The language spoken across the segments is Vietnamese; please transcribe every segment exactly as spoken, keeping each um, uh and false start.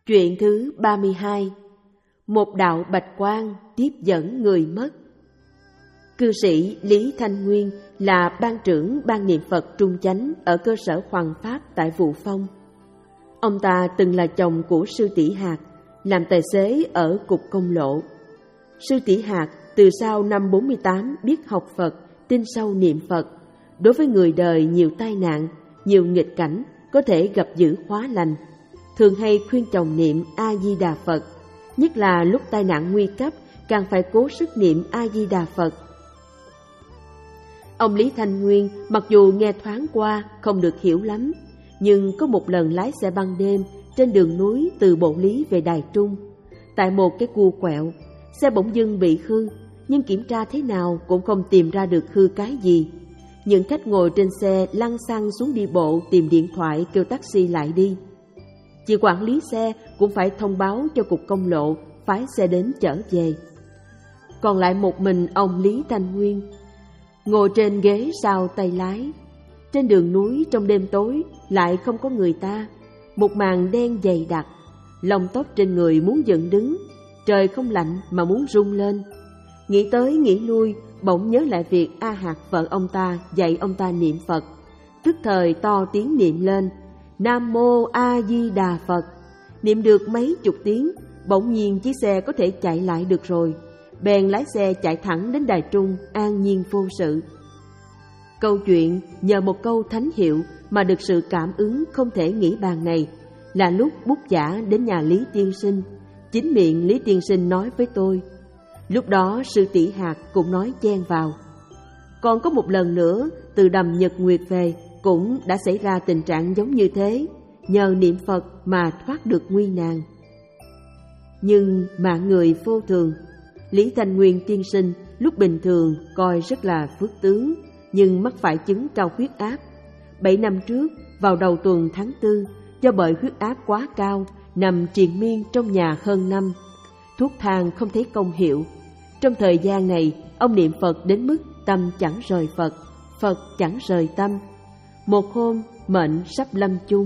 Chuyện thứ ba mươi hai. Một đạo bạch quang tiếp dẫn người mất. Cư sĩ Lý Thanh Nguyên là ban trưởng ban niệm Phật Trung Chánh ở cơ sở Hoàng Pháp tại Vụ Phong. Ông ta từng là chồng của Sư Tỷ Hạt, làm tài xế ở Cục Công Lộ. Sư Tỷ Hạt từ sau năm bốn mươi tám biết học Phật, tin sâu niệm Phật. Đối với người đời nhiều tai nạn, nhiều nghịch cảnh có thể gặp dữ hóa lành, thường hay khuyên chồng niệm A-di-đà Phật, nhất là lúc tai nạn nguy cấp càng phải cố sức niệm A-di-đà Phật. Ông Lý Thanh Nguyên mặc dù nghe thoáng qua không được hiểu lắm, nhưng có một lần lái xe ban đêm trên đường núi từ Bộ Lý về Đài Trung. Tại một cái cua quẹo, xe bỗng dưng bị hư, nhưng kiểm tra thế nào cũng không tìm ra được hư cái gì. Những khách ngồi trên xe lăn xăng xuống đi bộ tìm điện thoại kêu taxi lại đi. Chị quản lý xe cũng phải thông báo cho Cục Công Lộ phái xe đến chở về. Còn lại một mình ông Lý Thanh Nguyên ngồi trên ghế sau tay lái. Trên đường núi trong đêm tối lại không có người ta, một màn đen dày đặc, lông tóc trên người muốn dựng đứng, trời không lạnh mà muốn rung lên. Nghĩ tới nghĩ lui, bỗng nhớ lại việc A Hạt vợ ông ta dạy ông ta niệm Phật, tức thời to tiếng niệm lên: Nam Mô A Di Đà Phật. Niệm được mấy chục tiếng, bỗng nhiên chiếc xe có thể chạy lại được rồi. Bèn lái xe chạy thẳng đến Đài Trung, an nhiên vô sự. Câu chuyện nhờ một câu thánh hiệu mà được sự cảm ứng không thể nghĩ bàn này là lúc bút giả đến nhà Lý Tiên Sinh. Chính miệng Lý Tiên Sinh nói với tôi. Lúc đó Sư Tỷ Hạt cũng nói chen vào. Còn có một lần nữa, từ đầm Nhật Nguyệt về cũng đã xảy ra tình trạng giống như thế, nhờ niệm Phật mà thoát được nguy nan. Nhưng mạng người vô thường. Lý Thanh Nguyên tiên sinh lúc bình thường coi rất là phước tướng, nhưng mắc phải chứng cao huyết áp. Bảy năm trước, vào đầu tuần tháng tư, do bởi huyết áp quá cao, nằm triền miên trong nhà hơn năm. Thuốc thang không thấy công hiệu. Trong thời gian này, ông niệm Phật đến mức tâm chẳng rời Phật, Phật chẳng rời tâm. Một hôm, mệnh sắp lâm chung.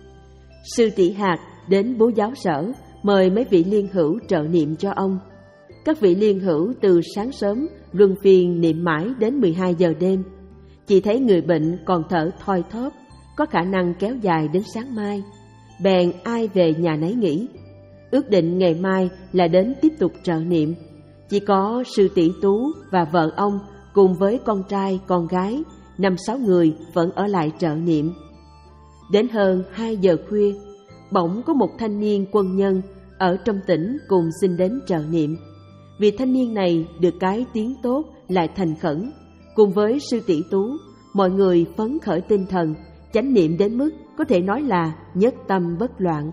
Sư Tỷ Hạt đến bố giáo sở mời mấy vị liên hữu trợ niệm cho ông. Các vị liên hữu từ sáng sớm luân phiên niệm mãi đến mười hai giờ đêm. Chỉ thấy người bệnh còn thở thoi thóp, có khả năng kéo dài đến sáng mai. Bèn ai về nhà nấy nghỉ. Ước định ngày mai là đến tiếp tục trợ niệm. Chỉ có Sư Tỷ Tú và vợ ông cùng với con trai, con gái, năm sáu người vẫn ở lại trợ niệm. Đến hơn hai giờ khuya, bỗng có một thanh niên quân nhân ở trong tỉnh cùng xin đến trợ niệm. Vì thanh niên này được cái tiếng tốt lại thành khẩn, cùng với Sư Tỷ Tú, mọi người phấn khởi tinh thần, chánh niệm đến mức có thể nói là nhất tâm bất loạn.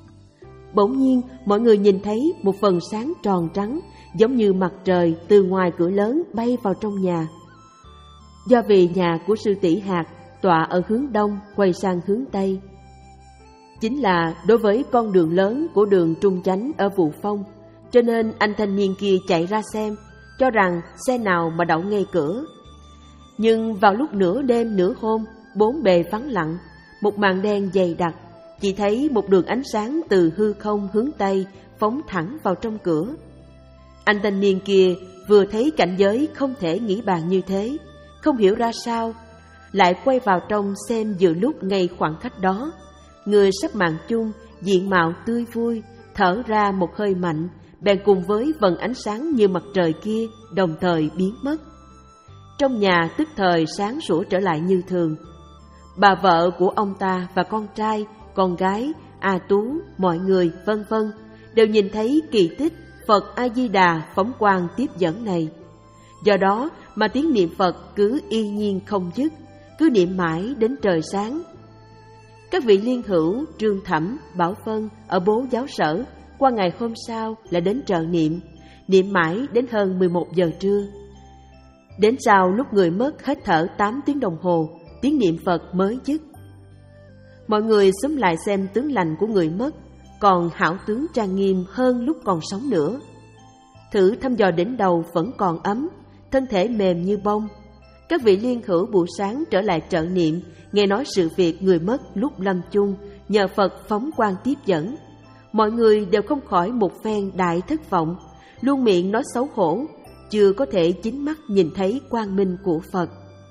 Bỗng nhiên, mọi người nhìn thấy một phần sáng tròn trắng, giống như mặt trời từ ngoài cửa lớn bay vào trong nhà. Do vì nhà của Sư Tỷ Hạt tọa ở hướng đông, quay sang hướng tây, chính là đối với con đường lớn của đường Trung Chánh ở Vụ Phong, cho nên anh thanh niên kia chạy ra xem, cho rằng xe nào mà đậu ngay cửa. Nhưng vào lúc nửa đêm nửa hôm, bốn bề vắng lặng, một màn đen dày đặc, chỉ thấy một đường ánh sáng từ hư không hướng tây phóng thẳng vào trong cửa. Anh thanh niên kia vừa thấy cảnh giới không thể nghĩ bàn như thế, không hiểu ra sao, lại quay vào trong xem vừa lúc ngay khoảng cách đó. Người sắp mạng chung, diện mạo tươi vui, thở ra một hơi mạnh, bèn cùng với vầng ánh sáng như mặt trời kia đồng thời biến mất. Trong nhà tức thời sáng sủa trở lại như thường. Bà vợ của ông ta và con trai, con gái, A Tú, mọi người vân vân đều nhìn thấy kỳ tích Phật A Di Đà phóng quang tiếp dẫn này. Do đó mà tiếng niệm Phật cứ y nhiên không dứt, cứ niệm mãi đến trời sáng. Các vị liên hữu Trương Thẩm, Bảo Phân ở bố giáo sở qua ngày hôm sau lại đến trợ niệm, niệm mãi đến hơn mười một giờ trưa. Đến sau lúc người mất hết thở tám tiếng đồng hồ, tiếng niệm Phật mới dứt. Mọi người xúm lại xem tướng lành của người mất, còn hảo tướng trang nghiêm hơn lúc còn sống nữa. Thử thăm dò đỉnh đầu vẫn còn ấm, thân thể mềm như bông. Các vị liên hữu buổi sáng trở lại trợ niệm, nghe nói sự việc người mất lúc lâm chung, nhờ Phật phóng quang tiếp dẫn. mọi người đều không khỏi một phen đại thất vọng, luôn miệng nói xấu hổ, chưa có thể chính mắt nhìn thấy quang minh của Phật.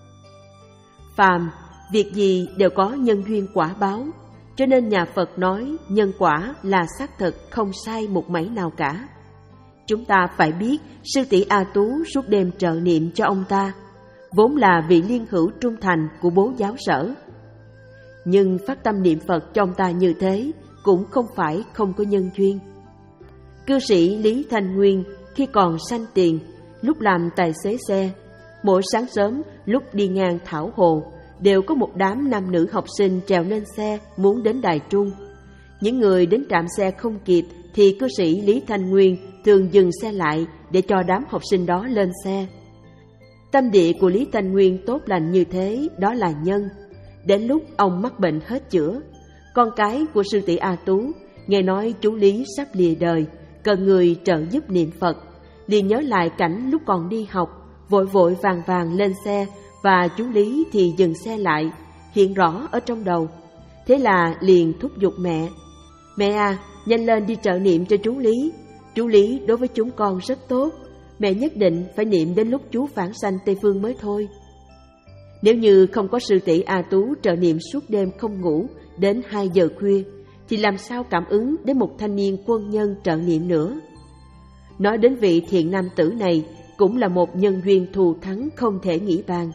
Phàm, việc gì đều có nhân duyên quả báo, cho nên nhà Phật nói nhân quả là xác thực không sai một mảy nào cả. Chúng ta phải biết sư tỷ A Tú suốt đêm trợ niệm cho ông ta, vốn là vị liên hữu trung thành của bố giáo sở. Nhưng phát tâm niệm Phật cho ông ta như thế cũng không phải không có nhân duyên. Cư sĩ Lý Thanh Nguyên khi còn sanh tiền, lúc làm tài xế xe, mỗi sáng sớm lúc đi ngang Thảo Hồ, đều có một đám nam nữ học sinh trèo lên xe muốn đến Đài Trung. Những người đến trạm xe không kịp thì cư sĩ Lý Thanh Nguyên thường dừng xe lại để cho đám học sinh đó lên xe. Tâm địa của Lý Thanh Nguyên tốt lành như thế, đó là nhân. Đến lúc ông mắc bệnh hết chữa, con cái của sư tỷ A Tú nghe nói chú Lý sắp lìa đời, cần người trợ giúp niệm Phật, liền nhớ lại cảnh lúc còn đi học, vội vội vàng vàng lên xe, và chú Lý thì dừng xe lại, hiện rõ ở trong đầu. Thế là liền thúc giục mẹ: "Mẹ à, nhanh lên đi trợ niệm cho chú Lý. Chú Lý đối với chúng con rất tốt, mẹ nhất định phải niệm đến lúc chú vãng sanh Tây Phương mới thôi." Nếu như không có sư tỷ A Tú trợ niệm suốt đêm không ngủ đến hai giờ khuya, thì làm sao cảm ứng đến một thanh niên quân nhân trợ niệm nữa. Nói đến vị thiện nam tử này, cũng là một nhân duyên thù thắng không thể nghĩ bàn.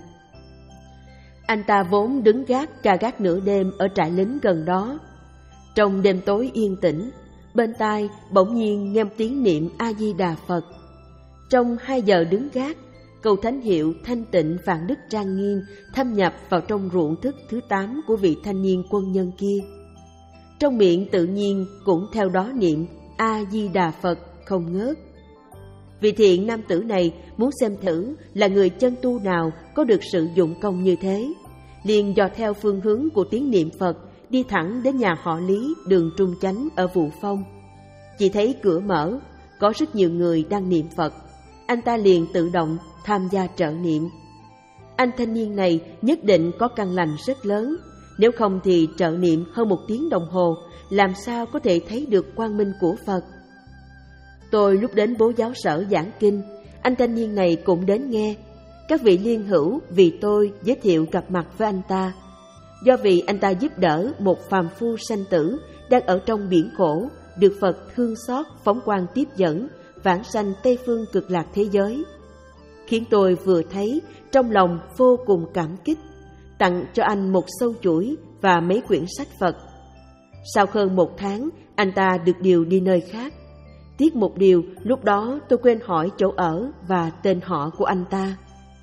Anh ta vốn đứng gác ca gác nửa đêm ở trại lính gần đó. Trong đêm tối yên tĩnh, bên tai bỗng nhiên nghe tiếng niệm A Di Đà Phật. Trong hai giờ đứng gác, câu thánh hiệu thanh tịnh vạn đức trang nghiêm thâm nhập vào trong ruộng thức thứ tám của vị thanh niên quân nhân kia. Trong miệng tự nhiên cũng theo đó niệm A Di Đà Phật không ngớt. Vị thiện nam tử này muốn xem thử là người chân tu nào có được sự dụng công như thế, liền dò theo phương hướng của tiếng niệm Phật đi thẳng đến nhà họ Lý, đường Trung Chánh ở Vụ Phong. Chỉ thấy cửa mở, có rất nhiều người đang niệm Phật. Anh ta liền tự động tham gia trợ niệm. Anh thanh niên này nhất định có căn lành rất lớn, nếu không thì trợ niệm hơn một tiếng đồng hồ, làm sao có thể thấy được quang minh của Phật. Tôi lúc đến bố giáo sở giảng kinh, anh thanh niên này cũng đến nghe. Các vị liên hữu vì tôi giới thiệu gặp mặt với anh ta. Do vì anh ta giúp đỡ một phàm phu sanh tử đang ở trong biển khổ, được Phật thương xót phóng quang tiếp dẫn, vãng sanh Tây Phương cực lạc thế giới, khiến tôi vừa thấy trong lòng vô cùng cảm kích, tặng cho anh một sâu chuỗi và mấy quyển sách Phật. Sau hơn một tháng, anh ta được điều đi nơi khác. Tiếc một điều, lúc đó tôi quên hỏi chỗ ở và tên họ của anh ta.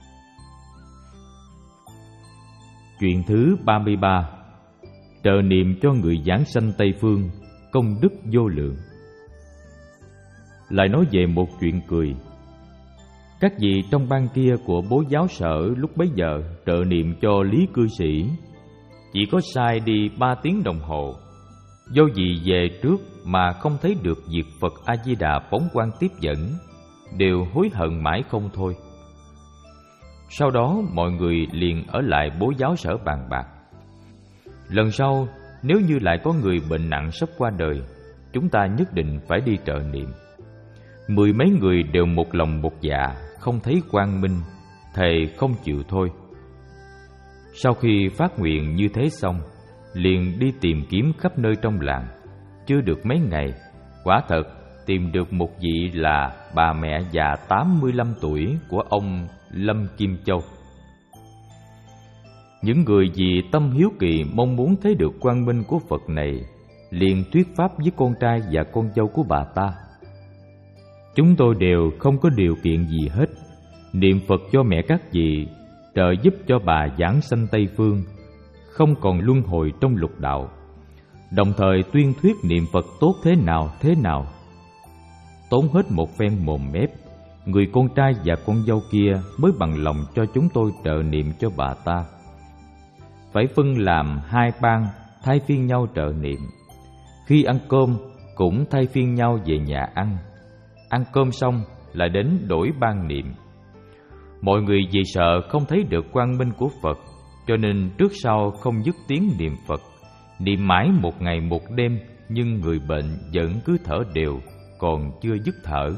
Chuyện thứ ba mươi ba. Trợ niệm cho người giảng sanh Tây Phương, công đức vô lượng. Lại nói về một chuyện cười. Các vị trong ban kia của bố giáo sở lúc bấy giờ trợ niệm cho Lý cư sĩ chỉ có sai đi ba tiếng đồng hồ. Do vì về trước mà không thấy được việc Phật A-di-đà phóng quang tiếp dẫn, đều hối hận mãi không thôi. Sau đó mọi người liền ở lại bố giáo sở bàn bạc. Lần sau nếu như lại có người bệnh nặng sắp qua đời, chúng ta nhất định phải đi trợ niệm. Mười mấy người đều một lòng một dạ, không thấy quang minh, thề không chịu thôi. Sau khi phát nguyện như thế xong, liền đi tìm kiếm khắp nơi trong làng. Chưa được mấy ngày, quả thật tìm được một vị là bà mẹ già tám mươi lăm tuổi của ông Lâm Kim Châu. Những người vì tâm hiếu kỳ mong muốn thấy được quang minh của Phật này, liền thuyết pháp với con trai và con dâu của bà ta. Chúng tôi đều không có điều kiện gì hết, niệm Phật cho mẹ các vị, trợ giúp cho bà giảng sanh Tây Phương, không còn luân hồi trong lục đạo, đồng thời tuyên thuyết niệm Phật tốt thế nào thế nào. Tốn hết một phen mồm mép, người con trai và con dâu kia mới bằng lòng cho chúng tôi trợ niệm cho bà ta. Phải phân làm hai ban, thay phiên nhau trợ niệm. Khi ăn cơm cũng thay phiên nhau về nhà ăn. Ăn cơm xong lại đến đổi ban niệm. Mọi người vì sợ không thấy được quang minh của Phật, cho nên trước sau không dứt tiếng niệm Phật, niệm mãi một ngày một đêm, nhưng người bệnh vẫn cứ thở đều, còn chưa dứt thở.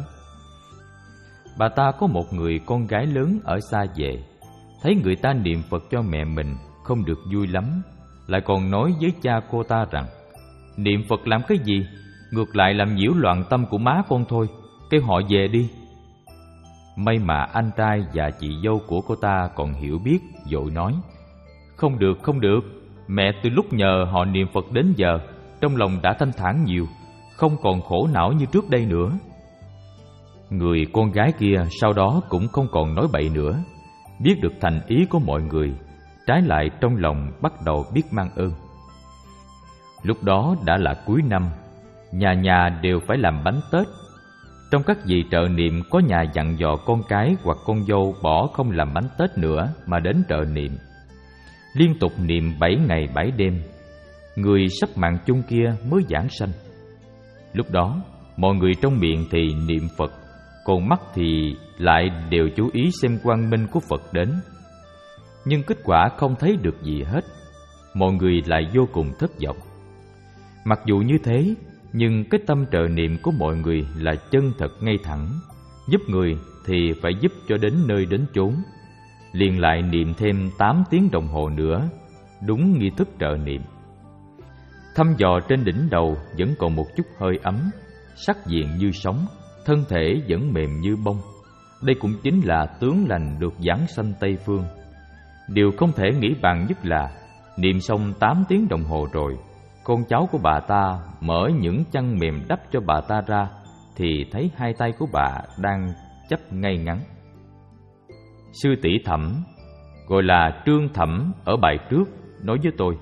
Bà ta có một người con gái lớn ở xa về, thấy người ta niệm Phật cho mẹ mình không được vui lắm, lại còn nói với cha cô ta rằng: niệm Phật làm cái gì, ngược lại làm nhiễu loạn tâm của má con thôi, kêu họ về đi. May mà anh trai và chị dâu của cô ta còn hiểu biết, vội nói: không được, không được, mẹ từ lúc nhờ họ niệm Phật đến giờ, trong lòng đã thanh thản nhiều, không còn khổ não như trước đây nữa. Người con gái kia sau đó cũng không còn nói bậy nữa, biết được thành ý của mọi người, trái lại trong lòng bắt đầu biết mang ơn. Lúc đó đã là cuối năm, nhà nhà đều phải làm bánh Tết. Trong các vị trợ niệm có nhà dặn dò con cái hoặc con dâu bỏ không làm bánh Tết nữa mà đến trợ niệm. Liên tục niệm bảy ngày bảy đêm, người sắp mạng chung kia mới giảng sanh. Lúc đó mọi người trong miệng thì niệm Phật, còn mắt thì lại đều chú ý xem quang minh của Phật đến. Nhưng kết quả không thấy được gì hết, mọi người lại vô cùng thất vọng. Mặc dù như thế, nhưng cái tâm trợ niệm của mọi người là chân thật ngay thẳng, giúp người thì phải giúp cho đến nơi đến chốn. Liền lại niệm thêm tám tiếng đồng hồ nữa, đúng nghi thức trợ niệm. Thăm dò trên đỉnh đầu vẫn còn một chút hơi ấm, sắc diện như sóng, thân thể vẫn mềm như bông. Đây cũng chính là tướng lành được giáng sanh Tây Phương. Điều không thể nghĩ bàn nhất là niệm xong tám tiếng đồng hồ rồi, con cháu của bà ta mở những chăn mềm đắp cho bà ta ra thì thấy hai tay của bà đang chấp ngay ngắn. Sư tỷ Thẩm, gọi là Trương Thẩm ở bài trước, nói với tôi: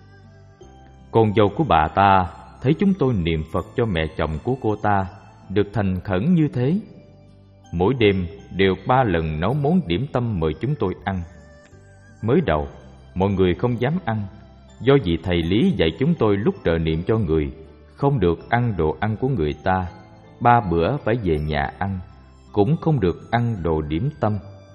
con dâu của bà ta thấy chúng tôi niệm Phật cho mẹ chồng của cô ta được thành khẩn như thế, mỗi đêm đều ba lần nấu món điểm tâm mời chúng tôi ăn. Mới đầu mọi người không dám ăn, do vì thầy Lý dạy chúng tôi lúc trợ niệm cho người không được ăn đồ ăn của người ta, ba bữa phải về nhà ăn, cũng không được ăn đồ điểm tâm.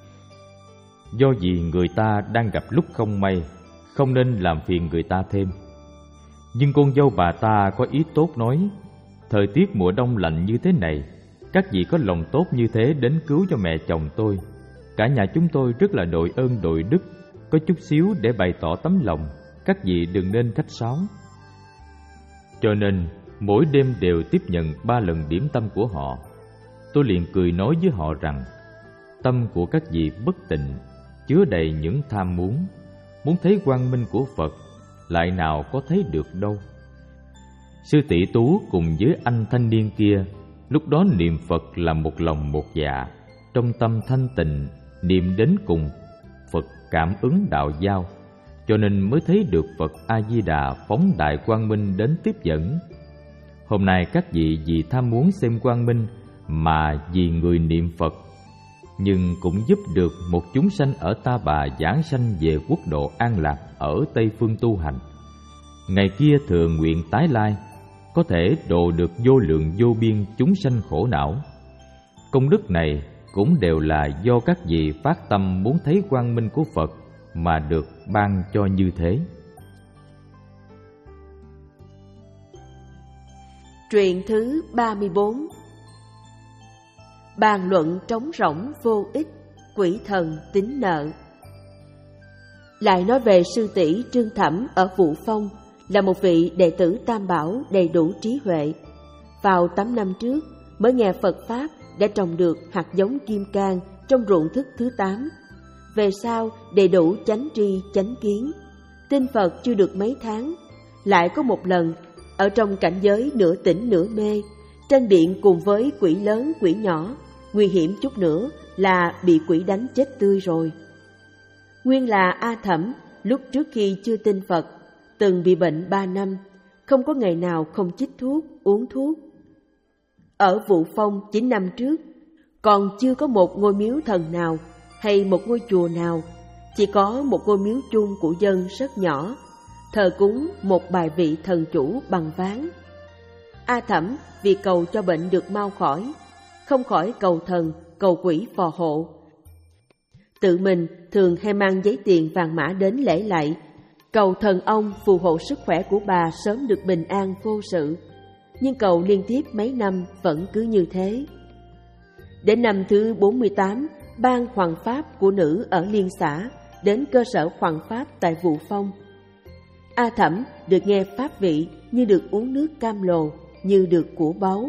Do vì người ta đang gặp lúc không may, không nên làm phiền người ta thêm. Nhưng con dâu bà ta có ý tốt, nói: thời tiết mùa đông lạnh như thế này, các vị có lòng tốt như thế đến cứu cho mẹ chồng tôi, cả nhà chúng tôi rất là đội ơn đội đức, có chút xíu để bày tỏ tấm lòng, các vị đừng nên khách sáo. Cho nên mỗi đêm đều tiếp nhận ba lần điểm tâm của họ. Tôi liền cười nói với họ rằng: tâm của các vị bất tịnh, chứa đầy những tham muốn, muốn thấy quang minh của Phật, lại nào có thấy được đâu. Sư tỷ Tú cùng với anh thanh niên kia lúc đó niệm Phật là một lòng một dạ, trong tâm thanh tịnh, niệm đến cùng Phật cảm ứng đạo giao, cho nên mới thấy được Phật A Di Đà phóng đại quang minh đến tiếp dẫn. Hôm nay các vị vì tham muốn xem quang minh mà vì người niệm Phật, nhưng cũng giúp được một chúng sanh ở Ta Bà giảng sanh về quốc độ an lạc ở Tây Phương tu hành. Ngày kia thường nguyện tái lai, có thể độ được vô lượng vô biên chúng sanh khổ não. Công đức này cũng đều là do các vị phát tâm muốn thấy quang minh của Phật mà được ban cho như thế. Truyện thứ ba mươi bốn. Bàn luận trống rỗng vô ích, quỷ thần tín nợ. Lại nói về sư tỷ Trương Thẩm ở Vụ Phong, là một vị đệ tử Tam Bảo đầy đủ trí huệ. Vào tám năm trước mới nghe Phật Pháp đã trồng được hạt giống kim cang trong ruộng thức thứ tám. Về sau đầy đủ chánh tri chánh kiến, tin Phật chưa được mấy tháng, lại có một lần ở trong cảnh giới nửa tỉnh nửa mê, tranh biện cùng với quỷ lớn quỷ nhỏ, nguy hiểm chút nữa là bị quỷ đánh chết tươi rồi. Nguyên là A Thẩm lúc trước khi chưa tin Phật, từng bị bệnh ba năm, không có ngày nào không chích thuốc, uống thuốc. Ở Vụ Phong chín năm trước, còn chưa có một ngôi miếu thần nào hay một ngôi chùa nào, chỉ có một ngôi miếu chung của dân rất nhỏ, thờ cúng một bài vị thần chủ bằng ván. A Thẩm vì cầu cho bệnh được mau khỏi, không khỏi cầu thần, cầu quỷ phò hộ. Tự mình thường hay mang giấy tiền vàng mã đến lễ lạy, cầu thần ông phù hộ sức khỏe của bà sớm được bình an vô sự. Nhưng cầu liên tiếp mấy năm vẫn cứ như thế. Đến năm thứ bốn mươi tám, ban hoằng pháp của nữ ở Liên xã đến cơ sở hoằng pháp tại Vụ Phong. A Thẩm được nghe pháp vị như được uống nước cam lồ, như được của báu.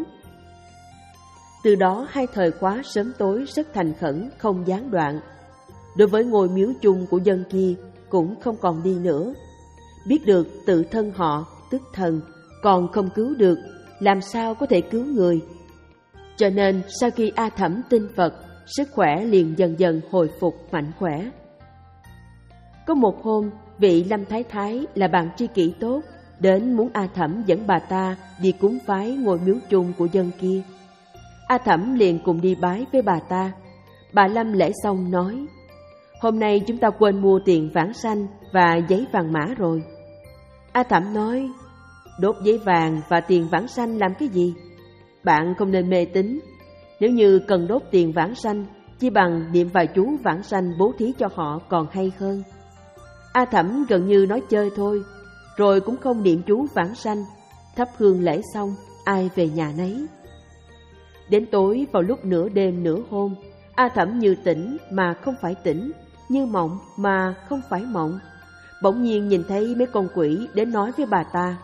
Từ đó hai thời khóa sớm tối rất thành khẩn, không gián đoạn. Đối với ngôi miếu chung của dân kia cũng không còn đi nữa. Biết được tự thân họ, tức thần, còn không cứu được, làm sao có thể cứu người. Cho nên sau khi A Thẩm tin Phật, sức khỏe liền dần dần hồi phục mạnh khỏe. Có một hôm, vị Lâm Thái Thái là bạn tri kỷ tốt, đến muốn A Thẩm dẫn bà ta đi cúng vái ngôi miếu chung của dân kia. A Thẩm liền cùng đi bái với bà ta. Bà Lâm lễ xong nói: hôm nay chúng ta quên mua tiền vãng sanh và giấy vàng mã rồi. A Thẩm nói: đốt giấy vàng và tiền vãng sanh làm cái gì? Bạn không nên mê tín. Nếu như cần đốt tiền vãng sanh, chi bằng niệm vài chú vãng sanh bố thí cho họ còn hay hơn. A Thẩm gần như nói chơi thôi, rồi cũng không niệm chú vãng sanh. Thắp hương lễ xong, ai về nhà nấy. Đến tối vào lúc nửa đêm nửa hôm, A Thẩm như tỉnh mà không phải tỉnh, như mộng mà không phải mộng. Bỗng nhiên nhìn thấy mấy con quỷ đến nói với bà ta: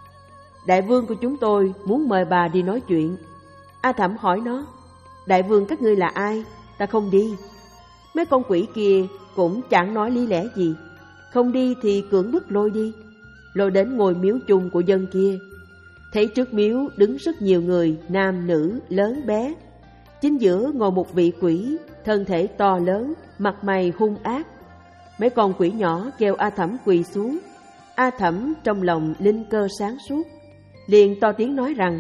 đại vương của chúng tôi muốn mời bà đi nói chuyện. A Thẩm hỏi nó: đại vương các ngươi là ai? Ta không đi. Mấy con quỷ kia cũng chẳng nói lý lẽ gì. Không đi thì cưỡng bức lôi đi. Lôi đến ngôi miếu chung của dân kia. Thấy trước miếu đứng rất nhiều người, nam nữ, lớn bé. Chính giữa ngồi một vị quỷ, thân thể to lớn, mặt mày hung ác. Mấy con quỷ nhỏ kêu A Thẩm quỳ xuống. A Thẩm trong lòng linh cơ sáng suốt, liền to tiếng nói rằng: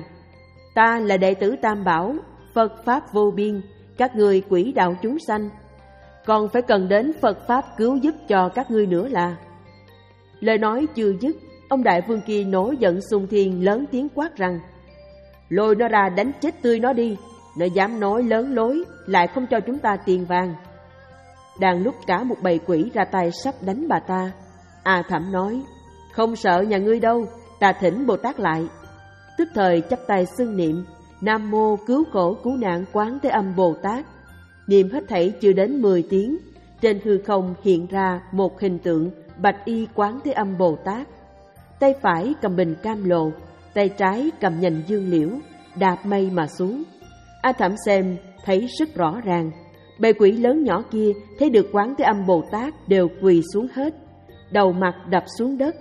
ta là đệ tử Tam Bảo, Phật Pháp vô biên, các ngươi quỷ đạo chúng sanh, còn phải cần đến Phật Pháp cứu giúp cho các ngươi nữa là. Lời nói chưa dứt, ông đại vương kia nổi giận xung thiên, lớn tiếng quát rằng: lôi nó ra đánh chết tươi nó đi, nó dám nói lớn lối, lại không cho chúng ta tiền vàng. Đang lúc cả một bầy quỷ ra tay sắp đánh bà ta, A Thẩm nói: không sợ nhà ngươi đâu, ta thỉnh Bồ Tát lại. Tức thời chắp tay xưng niệm: Nam mô cứu khổ cứu nạn Quán Thế Âm Bồ Tát. Niệm hết thảy chưa đến mười tiếng, trên hư không hiện ra một hình tượng bạch y Quán Thế Âm Bồ Tát. Tay phải cầm bình cam lộ, tay trái cầm nhành dương liễu, đạp mây mà xuống. A Thẩm xem thấy rất rõ ràng, bầy quỷ lớn nhỏ kia thấy được Quán Thế Âm Bồ Tát đều quỳ xuống hết, đầu mặt đập xuống đất.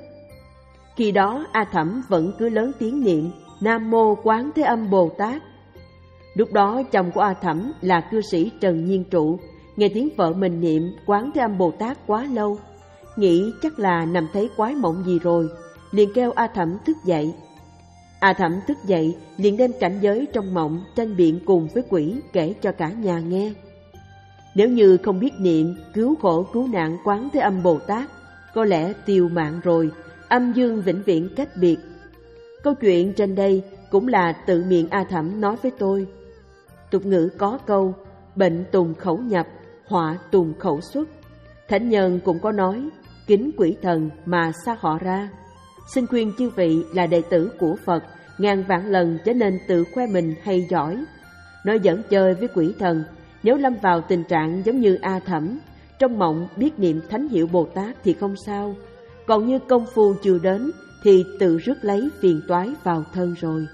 Khi đó A Thẩm vẫn cứ lớn tiếng niệm Nam Mô Quán Thế Âm Bồ Tát. Lúc đó chồng của A Thẩm là cư sĩ Trần Nhiên Trụ, nghe tiếng vợ mình niệm Quán Thế Âm Bồ Tát quá lâu, nghĩ chắc là nằm thấy quái mộng gì rồi, liền kêu A Thẩm thức dậy. A Thẩm thức dậy liền đem cảnh giới trong mộng tranh biện cùng với quỷ kể cho cả nhà nghe. Nếu như không biết niệm cứu khổ cứu nạn Quán Thế Âm Bồ Tát, có lẽ tiêu mạng rồi, âm dương vĩnh viễn cách biệt. Câu chuyện trên đây cũng là tự miệng A Thẩm nói với tôi. Tục ngữ có câu bệnh tùng khẩu nhập, họa tùng khẩu xuất. Thánh nhân cũng có nói kính quỷ thần mà xa họ ra. Xin khuyên chư vị là đệ tử của Phật, ngàn vạn lần chớ nên tự khoe mình hay giỏi. Nói giỡn chơi với quỷ thần, nếu lâm vào tình trạng giống như A Thẩm, trong mộng biết niệm Thánh Hiệu Bồ Tát thì không sao, còn như công phu chưa đến thì tự rước lấy phiền toái vào thân rồi.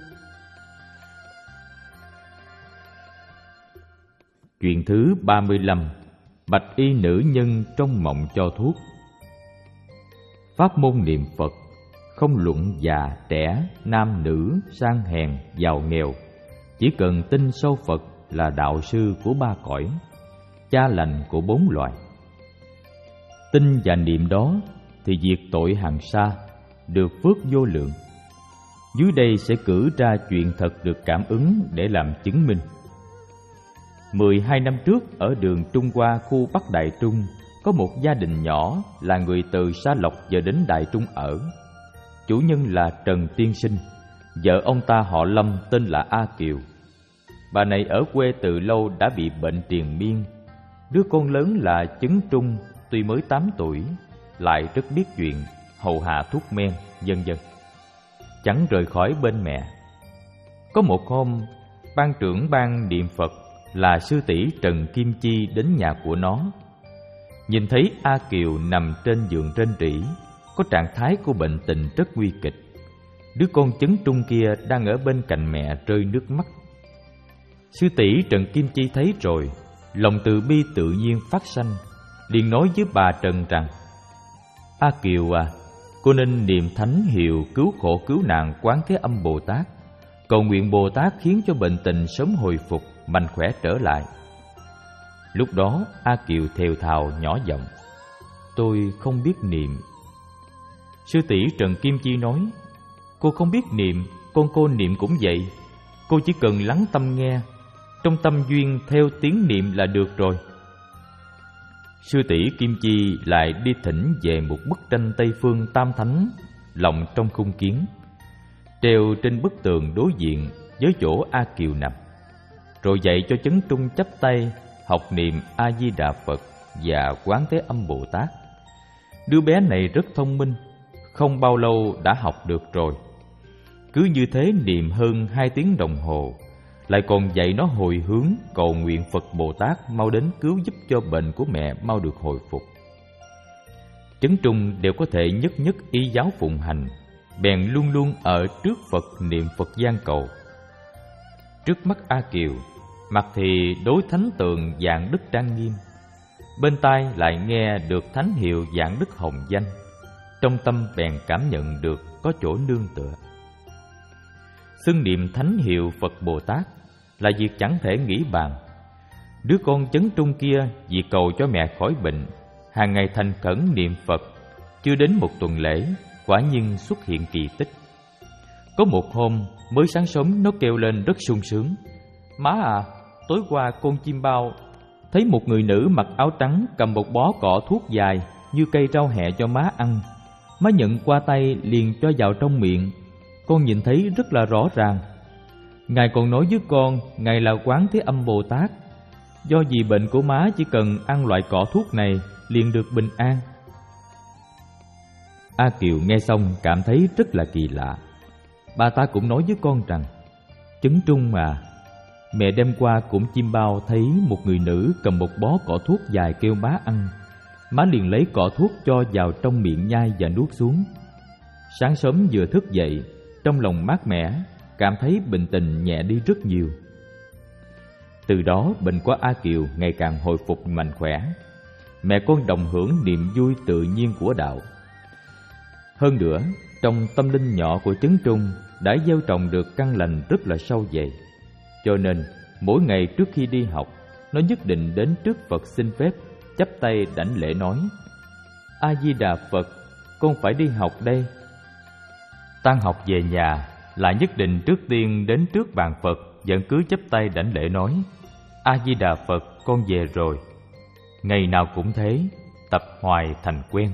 Chuyện thứ ba mươi lăm. Bạch y nữ nhân trong mộng cho thuốc. Pháp môn niệm Phật không luận già, trẻ, nam, nữ, sang hèn, giàu nghèo. Chỉ cần tin sâu Phật là đạo sư của ba cõi, cha lành của bốn loài. Tin và niệm đó thì diệt tội hàng xa, được phước vô lượng. Dưới đây sẽ cử ra chuyện thật được cảm ứng để làm chứng minh. Mười hai năm trước, ở đường Trung Hoa, khu Bắc Đại Trung, có một gia đình nhỏ là người từ Sa Lộc về đến Đại Trung ở. Chủ nhân là Trần Tiên Sinh, vợ ông ta họ Lâm tên là A Kiều. Bà này ở quê từ lâu đã bị bệnh triền miên. Đứa con lớn là Chấn Trung, tuy mới tám tuổi, lại rất biết chuyện, hầu hạ thuốc men, vân vân, chẳng rời khỏi bên mẹ. Có một hôm, ban trưởng ban niệm Phật là sư tỷ Trần Kim Chi đến nhà của nó. Nhìn thấy A Kiều nằm trên giường rên rỉ, có trạng thái của bệnh tình rất nguy kịch. Đứa con chấn trung kia đang ở bên cạnh mẹ rơi nước mắt. Sư tỷ Trần Kim Chi thấy rồi, lòng từ bi tự nhiên phát sanh, liền nói với bà Trần rằng: A Kiều à, cô nên niệm thánh hiệu cứu khổ cứu nạn Quán Thế Âm Bồ Tát, cầu nguyện Bồ Tát khiến cho bệnh tình sớm hồi phục, mạnh khỏe trở lại. Lúc đó A Kiều thều thào nhỏ giọng: Tôi không biết niệm. Sư tỷ Trần Kim Chi nói: Cô không biết niệm, con cô niệm cũng vậy. Cô chỉ cần lắng tâm nghe, trong tâm duyên theo tiếng niệm là được rồi. Sư tỷ Kim Chi lại đi thỉnh về một bức tranh Tây Phương Tam Thánh lộng trong khung kiến, treo trên bức tường đối diện với chỗ A Kiều nằm, rồi dạy cho chấn trung chắp tay học niệm A Di Đà Phật và Quán Thế Âm Bồ Tát. Đứa bé này rất thông minh, không bao lâu đã học được rồi. Cứ như thế niệm hơn hai tiếng đồng hồ, lại còn dạy nó hồi hướng cầu nguyện Phật Bồ Tát mau đến cứu giúp cho bệnh của mẹ mau được hồi phục. Chấn trung đều có thể nhất nhất y giáo phụng hành, bèn luôn luôn ở trước Phật niệm Phật gian cầu. Trước mắt A Kiều, mặt thì đối thánh tượng Dạng Đức trang nghiêm, bên tai lại nghe được thánh hiệu Dạng Đức hồng danh, trong tâm bèn cảm nhận được có chỗ nương tựa. Xưng niệm thánh hiệu Phật Bồ Tát là việc chẳng thể nghĩ bàn. Đứa con chấn trung kia vì cầu cho mẹ khỏi bệnh, hàng ngày thành khẩn niệm Phật, chưa đến một tuần lễ, quả nhiên xuất hiện kỳ tích. Có một hôm, mới sáng sớm nó kêu lên rất sung sướng: Má à, tối qua con chim bao thấy một người nữ mặc áo trắng cầm một bó cỏ thuốc dài như cây rau hẹ cho má ăn. Má nhận qua tay liền cho vào trong miệng, con nhìn thấy rất là rõ ràng. Ngài còn nói với con, Ngài là Quán Thế Âm Bồ Tát. Do vì bệnh của má chỉ cần ăn loại cỏ thuốc này liền được bình an. A Kiều nghe xong cảm thấy rất là kỳ lạ. Bà ta cũng nói với con rằng: Chấn trung à, mẹ đêm qua cũng chim bao thấy một người nữ cầm một bó cỏ thuốc dài kêu má ăn. Má liền lấy cỏ thuốc cho vào trong miệng nhai và nuốt xuống. Sáng sớm vừa thức dậy, trong lòng mát mẻ, cảm thấy bệnh tình nhẹ đi rất nhiều. Từ đó bệnh của A Kiều ngày càng hồi phục mạnh khỏe. Mẹ con đồng hưởng niềm vui tự nhiên của đạo. Hơn nữa, trong tâm linh nhỏ của Chấn Trung đã gieo trồng được căn lành rất là sâu dày. Cho nên mỗi ngày trước khi đi học, nó nhất định đến trước Phật xin phép, chắp tay đảnh lễ nói: A Di Đà Phật, con phải đi học đây. Tan học về nhà, lại nhất định trước tiên đến trước bàn Phật, vẫn cứ chắp tay đảnh lễ nói: A Di Đà Phật, con về rồi. Ngày nào cũng thế, tập hoài thành quen.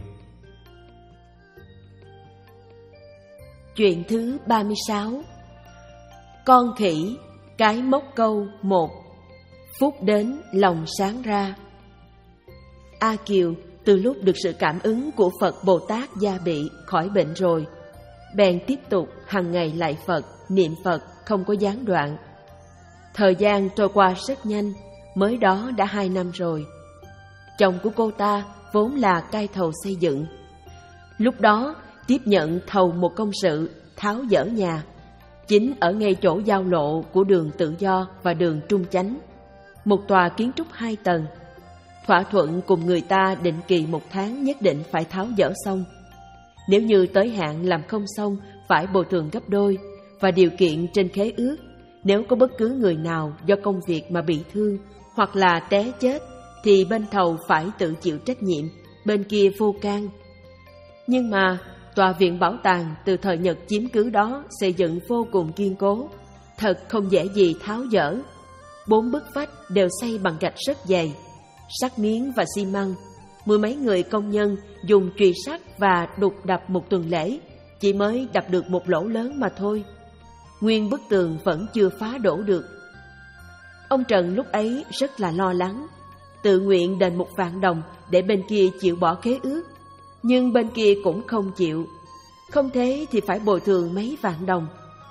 Chuyện thứ ba mươi sáu. Con khỉ, cái móc câu một. Phút đến lòng sáng ra. A Kiều từ lúc được sự cảm ứng của Phật Bồ Tát gia bị khỏi bệnh rồi, bèn tiếp tục hàng ngày lạy Phật, niệm Phật không có gián đoạn. Thời gian trôi qua rất nhanh, mới đó đã hai năm rồi. Chồng của cô ta vốn là cai thầu xây dựng. Lúc đó tiếp nhận thầu một công sự tháo dỡ nhà, chính ở ngay chỗ giao lộ của đường Tự Do và đường Trung Chánh, một tòa kiến trúc hai tầng. Thỏa thuận cùng người ta định kỳ một tháng nhất định phải tháo dỡ xong. Nếu như tới hạn làm không xong phải bồi thường gấp đôi, và điều kiện trên khế ước, nếu có bất cứ người nào do công việc mà bị thương hoặc là té chết thì bên thầu phải tự chịu trách nhiệm, bên kia vô can. Nhưng mà tòa viện bảo tàng từ thời Nhật chiếm cứ đó xây dựng vô cùng kiên cố, thật không dễ gì tháo dỡ. Bốn bức vách đều xây bằng gạch rất dày, sắt miếng và xi măng. Mười mấy người công nhân dùng chùy sắt và đục đập một tuần lễ, chỉ mới đập được một lỗ lớn mà thôi. Nguyên bức tường vẫn chưa phá đổ được. Ông Trần lúc ấy rất là lo lắng, tự nguyện đền một vạn đồng để bên kia chịu bỏ khế ước. Nhưng bên kia cũng không chịu. Không thế thì phải bồi thường mấy vạn đồng.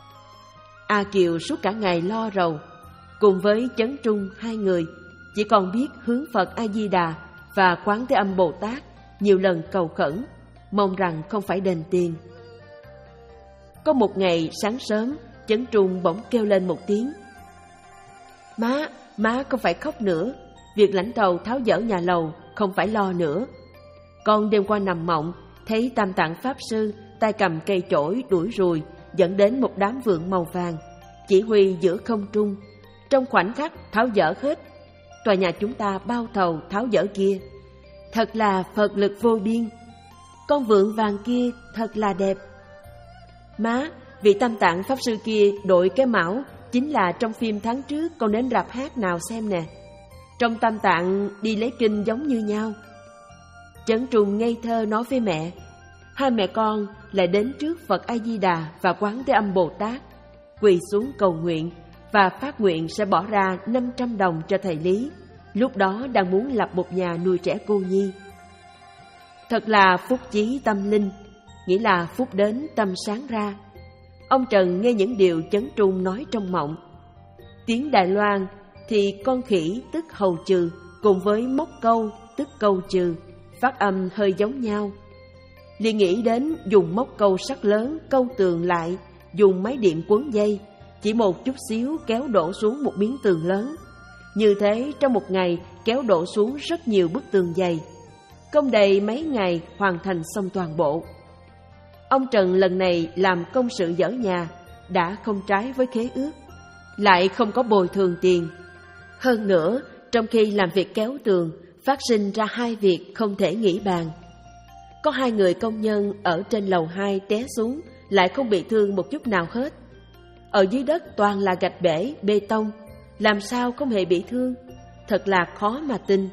A Kiều suốt cả ngày lo rầu, cùng với Chấn Trung hai người chỉ còn biết hướng Phật A Di Đà và Quán Thế Âm Bồ Tát nhiều lần cầu khẩn, mong rằng không phải đền tiền. Có một ngày sáng sớm, Chấn Trung bỗng kêu lên một tiếng: Má, má không phải khóc nữa. Việc lãnh thầu tháo dỡ nhà lầu không phải lo nữa. Con đêm qua nằm mộng, thấy Tam Tạng Pháp Sư tay cầm cây chổi đuổi ruồi, dẫn đến một đám vượn màu vàng, chỉ huy giữa không trung. Trong khoảnh khắc tháo dỡ hết, tòa nhà chúng ta bao thầu tháo dỡ kia. Thật là Phật lực vô biên. Con vượn vàng kia thật là đẹp. Má, vị Tam Tạng Pháp Sư kia đội cái mão chính là trong phim tháng trước con đến rạp hát nào xem nè. Trong Tam Tạng đi lấy kinh giống như nhau. Chấn Trung ngây thơ nói với mẹ. Hai mẹ con lại đến trước Phật A Di Đà và Quán Thế Âm Bồ Tát, quỳ xuống cầu nguyện và phát nguyện sẽ bỏ ra năm trăm đồng cho thầy Lý, lúc đó đang muốn lập một nhà nuôi trẻ cô nhi. Thật là phúc chí tâm linh, nghĩa là phúc đến tâm sáng ra. Ông Trần nghe những điều Chấn Trung nói trong mộng. Tiếng Đài Loan thì con khỉ tức hầu trừ cùng với móc câu tức câu trừ, phát âm hơi giống nhau. Liền nghĩ đến dùng móc câu sắc lớn câu tường lại, dùng máy điện quấn dây, chỉ một chút xíu kéo đổ xuống một miếng tường lớn. Như thế trong một ngày kéo đổ xuống rất nhiều bức tường dày. Không đầy mấy ngày hoàn thành xong toàn bộ. Ông Trần lần này làm công sự dỡ nhà, đã không trái với khế ước, lại không có bồi thường tiền. Hơn nữa, trong khi làm việc kéo tường, phát sinh ra hai việc không thể nghĩ bàn. Có hai người công nhân ở trên lầu hai té xuống, lại không bị thương một chút nào hết. Ở dưới đất toàn là gạch bể, bê tông, làm sao không hề bị thương? Thật là khó mà tin.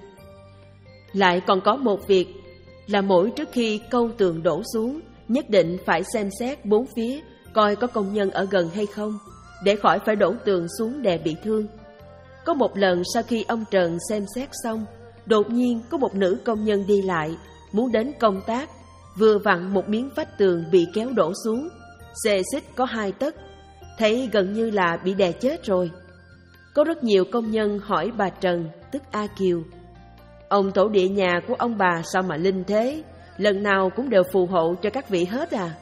Lại còn có một việc là mỗi trước khi câu tường đổ xuống, nhất định phải xem xét bốn phía coi có công nhân ở gần hay không, để khỏi phải đổ tường xuống đè bị thương. Có một lần sau khi ông Trần xem xét xong, đột nhiên có một nữ công nhân đi lại, muốn đến công tác, vừa vặn một miếng vách tường bị kéo đổ xuống, xê xích có hai tấc, thấy gần như là bị đè chết rồi. Có rất nhiều công nhân hỏi bà Trần, tức A Kiều: Ông tổ địa nhà của ông bà sao mà linh thế, lần nào cũng đều phù hộ cho các vị hết à?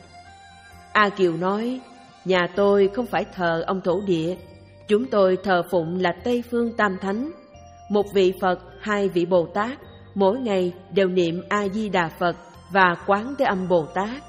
A Kiều nói: Nhà tôi không phải thờ ông thổ địa, chúng tôi thờ phụng là Tây Phương Tam Thánh, một vị Phật, hai vị Bồ Tát, mỗi ngày đều niệm A Di Đà Phật và Quán Thế Âm Bồ Tát.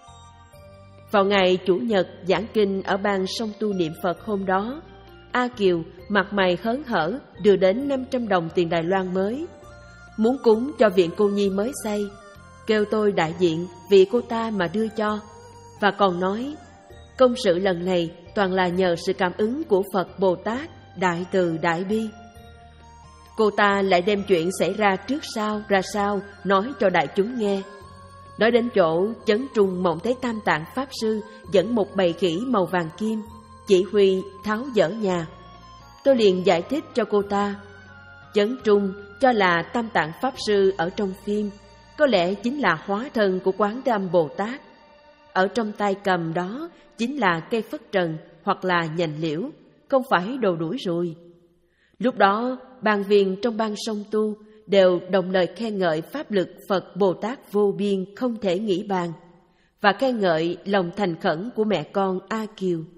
Vào ngày Chủ nhật giảng kinh ở ban song tu niệm Phật hôm đó, A Kiều mặt mày hớn hở đưa đến năm trăm đồng tiền Đài Loan mới, muốn cúng cho viện cô nhi mới xây, kêu tôi đại diện vì cô ta mà đưa cho, và còn nói công sự lần này toàn là nhờ sự cảm ứng của Phật Bồ Tát đại từ đại bi. Cô ta lại đem chuyện xảy ra trước sau ra sao nói cho đại chúng nghe. Nói đến chỗ Chấn Trung mộng thấy Tam Tạng Pháp Sư dẫn một bầy khỉ màu vàng kim, chỉ huy tháo dỡ nhà. Tôi liền giải thích cho cô ta. Chấn Trung cho là Tam Tạng Pháp Sư ở trong phim có lẽ chính là hóa thân của Quán Thế Âm Bồ Tát. Ở trong tay cầm đó chính là cây phất trần hoặc là nhành liễu, không phải đồ đuổi ruồi. Lúc đó, ban viên trong ban song tu đều đồng lời khen ngợi pháp lực Phật Bồ Tát vô biên không thể nghĩ bàn, và khen ngợi lòng thành khẩn của mẹ con A Kiều.